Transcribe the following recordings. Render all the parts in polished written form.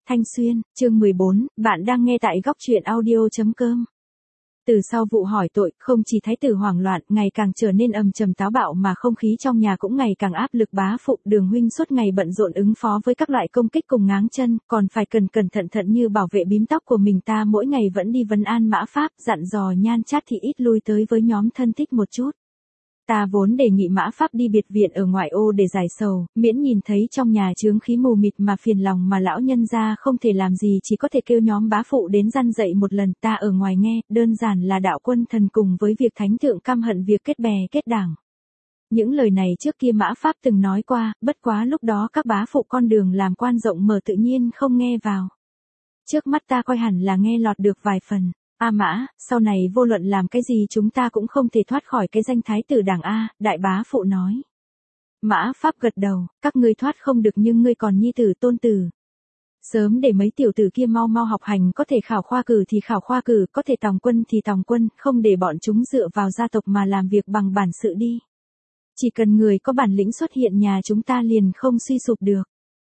Thanh Xuyên, chương 14, bạn đang nghe tại góc truyện audio.com. Từ sau vụ hỏi tội, không chỉ thái tử hoảng loạn, ngày càng trở nên ầm trầm táo bạo mà không khí trong nhà cũng ngày càng áp lực bá phụ. Đường huynh suốt ngày bận rộn ứng phó với các loại công kích cùng ngáng chân, còn phải cẩn cẩn thận thận như bảo vệ bím tóc của mình. Ta mỗi ngày vẫn đi vấn an Mã Pháp, dặn dò Nhan Chát thì ít lui tới với nhóm thân thích một chút. Ta vốn đề nghị Mã Pháp đi biệt viện ở ngoại ô để giải sầu, miễn nhìn thấy trong nhà chướng khí mù mịt mà phiền lòng mà lão nhân gia không thể làm gì, chỉ có thể kêu nhóm bá phụ đến răn dậy một lần. Ta ở ngoài nghe, đơn giản là đạo quân thần cùng với việc thánh thượng căm hận việc kết bè kết đảng. Những lời này trước kia Mã Pháp từng nói qua, bất quá lúc đó các bá phụ con đường làm quan rộng mở tự nhiên không nghe vào. Trước mắt ta coi hẳn là nghe lọt được vài phần. Mã, sau này vô luận làm cái gì chúng ta cũng không thể thoát khỏi cái danh thái tử đảng a, đại bá phụ nói. Mã Pháp gật đầu, các ngươi thoát không được nhưng ngươi còn nhi tử tôn tử. Sớm để mấy tiểu tử kia mau mau học hành, có thể khảo khoa cử thì khảo khoa cử, có thể tòng quân thì tòng quân, không để bọn chúng dựa vào gia tộc mà làm việc bằng bản sự đi. Chỉ cần người có bản lĩnh xuất hiện nhà chúng ta liền không suy sụp được.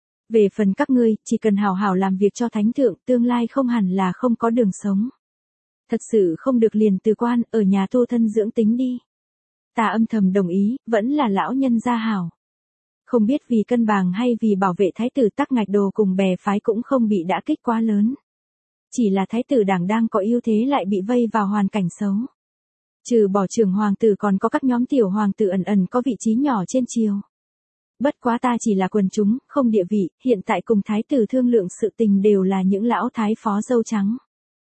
Về phần các ngươi, chỉ cần hảo hảo làm việc cho thánh thượng, tương lai không hẳn là không có đường sống. Thật sự không được liền từ quan, ở nhà tu thân dưỡng tính đi. Ta âm thầm đồng ý, vẫn là lão nhân gia hảo. Không biết vì cân bằng hay vì bảo vệ thái tử Tắc Ngạch Đồ cùng bè phái cũng không bị đả kích quá lớn. Chỉ là thái tử đảng đang có ưu thế lại bị vây vào hoàn cảnh xấu. Trừ bỏ trưởng hoàng tử còn có các nhóm tiểu hoàng tử ẩn ẩn có vị trí nhỏ trên triều. Bất quá ta chỉ là quần chúng, không địa vị, hiện tại cùng thái tử thương lượng sự tình đều là những lão thái phó dâu trắng.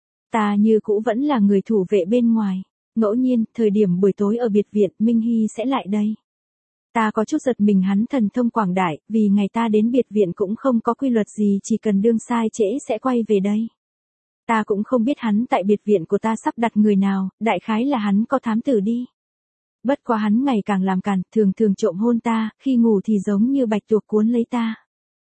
Ta như cũ vẫn là người thủ vệ bên ngoài. Ngẫu nhiên, thời điểm buổi tối ở biệt viện, Minh Hy sẽ lại đây. Ta có chút giật mình hắn thần thông quảng đại, vì ngày ta đến biệt viện cũng không có quy luật gì, chỉ cần đương sai trễ sẽ quay về đây. Ta cũng không biết hắn tại biệt viện của ta sắp đặt người nào, đại khái là hắn có thám tử đi. Bất quá hắn ngày càng làm càn, thường thường trộm hôn ta, khi ngủ thì giống như bạch tuộc cuốn lấy ta.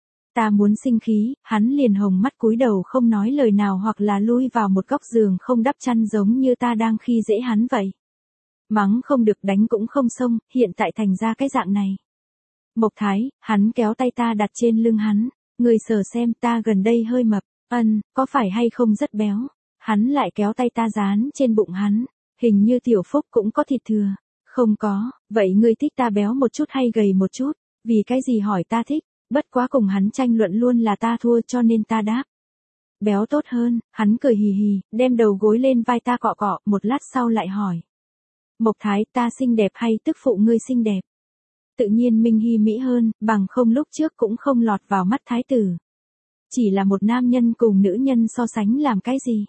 Ta muốn sinh khí, hắn liền hồng mắt cúi đầu không nói lời nào hoặc là lui vào một góc giường không đắp chăn giống như ta đang khi dễ hắn vậy. Mắng không được đánh cũng không xông, hiện tại thành ra cái dạng này. Mộc Thái, hắn kéo tay ta đặt trên lưng hắn, người sờ xem ta gần đây hơi mập, có phải hay không rất béo. Hắn lại kéo tay ta dán trên bụng hắn, hình như Tiểu Phúc cũng có thịt thừa. Không có, vậy ngươi thích ta béo một chút hay gầy một chút, vì cái gì hỏi ta thích. Bất quá cùng hắn tranh luận luôn là ta thua cho nên ta đáp. Béo tốt hơn, hắn cười hì hì, đem đầu gối lên vai ta cọ cọ, một lát sau lại hỏi. Mộc Thái, ta xinh đẹp hay tức phụ ngươi xinh đẹp? Tự nhiên Minh Hy mỹ hơn, bằng không lúc trước cũng không lọt vào mắt thái tử. Chỉ là một nam nhân cùng nữ nhân so sánh làm cái gì?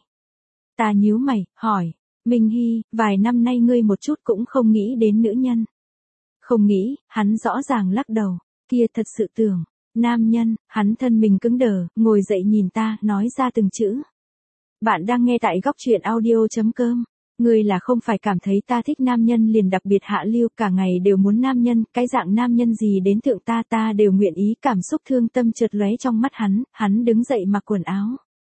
Ta nhíu mày, hỏi. Minh Hy, vài năm nay ngươi một chút cũng không nghĩ đến nữ nhân. Không nghĩ, hắn rõ ràng lắc đầu. Kia thật sự tưởng. Nam nhân, hắn thân mình cứng đờ, ngồi dậy nhìn ta, nói ra từng chữ. Bạn đang nghe tại góc truyện audio.com. Ngươi là không phải cảm thấy ta thích nam nhân liền đặc biệt hạ lưu, cả ngày đều muốn nam nhân, cái dạng nam nhân gì đến thượng ta đều nguyện ý. Cảm xúc thương tâm chợt lóe trong mắt hắn đứng dậy mặc quần áo.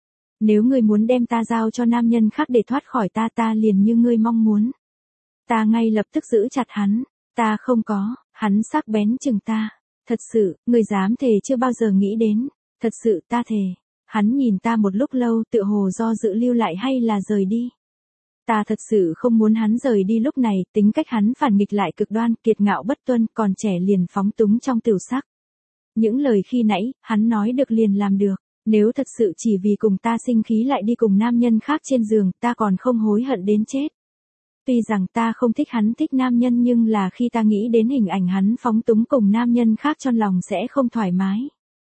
Nếu ngươi muốn đem ta giao cho nam nhân khác để thoát khỏi ta liền như ngươi mong muốn. Ta ngay lập tức giữ chặt hắn, ta không có, hắn sắc bén chừng ta. Thật sự, người dám thề chưa bao giờ nghĩ đến. Thật sự ta thề. Hắn nhìn ta một lúc lâu tựa hồ do dự lưu lại hay là rời đi. Ta thật sự không muốn hắn rời đi lúc này, tính cách hắn phản nghịch lại cực đoan, kiệt ngạo bất tuân, còn trẻ liền phóng túng trong tiểu sắc. Những lời khi nãy, hắn nói được liền làm được. Nếu thật sự chỉ vì cùng ta sinh khí lại đi cùng nam nhân khác trên giường, ta còn không hối hận đến chết. Tuy rằng ta không thích hắn thích nam nhân nhưng là khi ta nghĩ đến hình ảnh hắn phóng túng cùng nam nhân khác trong lòng sẽ không thoải mái.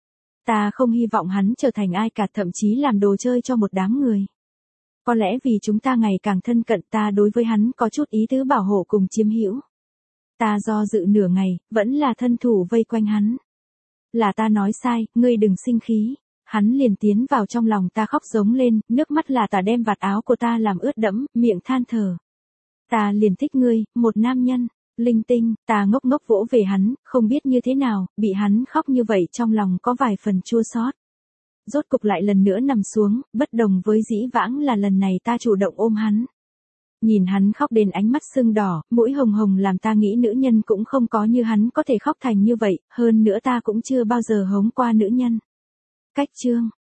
Ta không hy vọng hắn trở thành ai cả, thậm chí làm đồ chơi cho một đám người. Có lẽ vì chúng ta ngày càng thân cận ta đối với hắn có chút ý tứ bảo hộ cùng chiếm hữu. Ta do dự nửa ngày, vẫn là thân thủ vây quanh hắn. Là ta nói sai, ngươi đừng sinh khí. Hắn liền tiến vào trong lòng ta khóc giống lên, nước mắt là ta đem vạt áo của ta làm ướt đẫm, miệng than thở. Ta liền thích ngươi, một nam nhân. Linh tinh, ta ngốc ngốc vỗ về hắn, không biết như thế nào, bị hắn khóc như vậy trong lòng có vài phần chua xót. Rốt cục lại lần nữa nằm xuống, bất đồng với dĩ vãng là lần này ta chủ động ôm hắn. Nhìn hắn khóc đến ánh mắt sưng đỏ, mũi hồng hồng làm ta nghĩ nữ nhân cũng không có như hắn có thể khóc thành như vậy, hơn nữa ta cũng chưa bao giờ hống qua nữ nhân. Cách chương.